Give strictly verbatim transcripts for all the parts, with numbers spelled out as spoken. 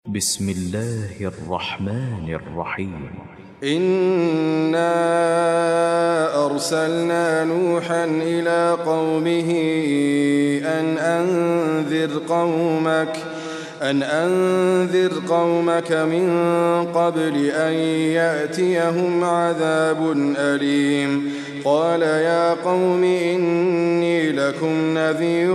بسم الله الرحمن الرحيم. إنا أرسلنا نوحا إلى قومه أن أنذر قومك أن أنذر قومك من قبل أن يأتيهم عذاب أليم. قال يا قوم إني لكم نذير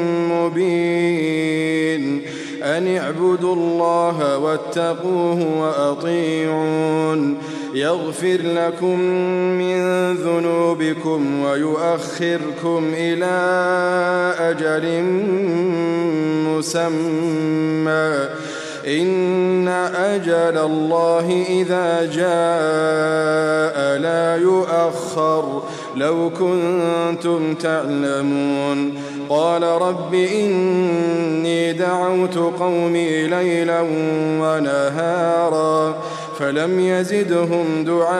مبين أن اعبدوا الله واتقوه وأطيعون يغفر لكم من ذنوبكم ويؤخركم إلى أجل مسمى إن أجل الله إذا جاء لا يؤخر لو كنتم تعلمون. قال رب إني دعوت قومي ليلا ونهارا فلم يزدهم دعائي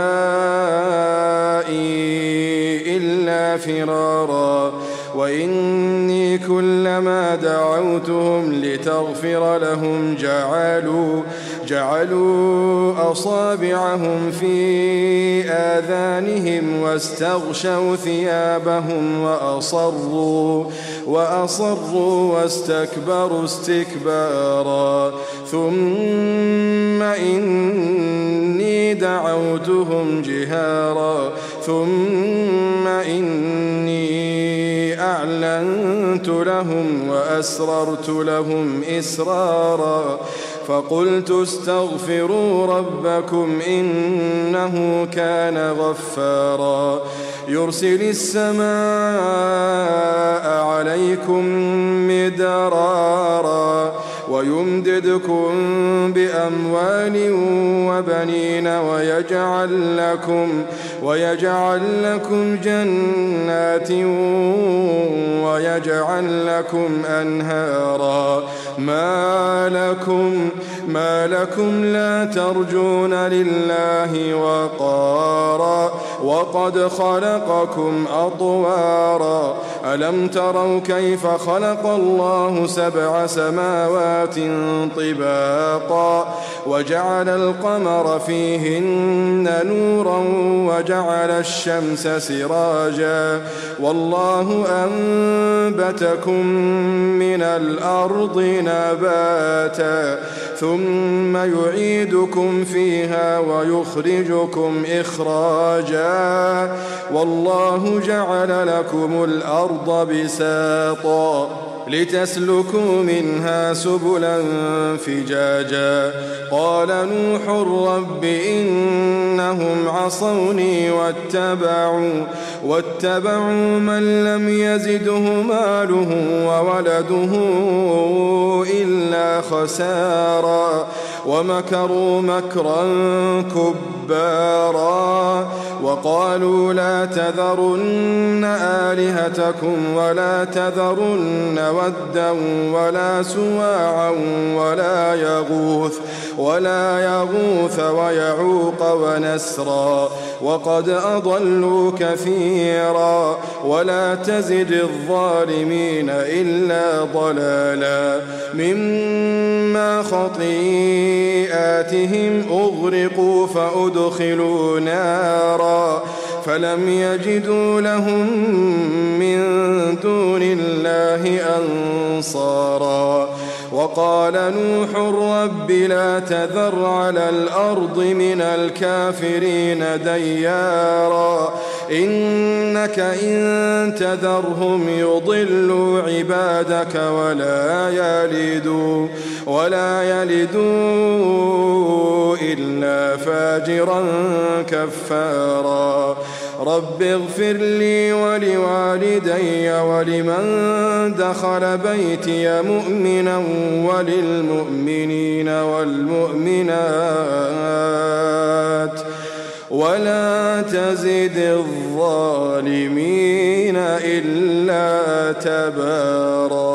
إلا فرارا وإني كلما دعوتهم لتغفر لهم جعلوا جعلوا أصابعهم في آذانهم واستغشوا ثيابهم وأصروا وأصروا واستكبروا استكبارا ثم إني دعوتهم جهارا ثم إني أعلنت لهم وأسررت لهم إسرارا فقلت استغفروا ربكم إنه كان غفارا يرسل السماء عليكم مدرارا ويمددكم بأموال وبنين ويجعل لكم ويجعل لكم جنات ويجعل لكم أنهارا ما لكم ما لكم لا ترجون لله وقارا وقد خلقكم أطوارا ألم تروا كيف خلق الله سبع سماوات طباقا وجعل القمر فيهن نورا وجعل الشمس سراجا والله أنبتكم من الأرض نباتا ثم يعيدكم فيها ويخرجكم إخراجا والله جعل لكم الأرض بساطا لتسلكوا منها سبلا فجاجا قال نوح رب إنهم عصوني واتبعوا واتبعوا من لم يزده ماله وولده إلا خسارا ومكروا مكرا كبارا وقالوا لا تذرن آلهتكم ولا تذرن ودا ولا سواعا ولا يغوث ولا يغوث ويعوق ونسرا وقد أضلوا كثيرا ولا تزد الظالمين إلا ضلالا مما خطيئاتهم أغرقوا فأدخلوا نارا فلم يجدوا لهم من دون الله أنصارا وقال نوح رب لا تذر على الأرض من الكافرين ديارا إنك إن تذرهم يضلوا عبادك ولا يلدوا ولا يلدوا إلا فاجرا كفارا رب اغفر لي ولوالدي ولمن دخل بيتي مؤمنا وللمؤمنين والمؤمنات ولا تزد الظالمين إلا تبارا.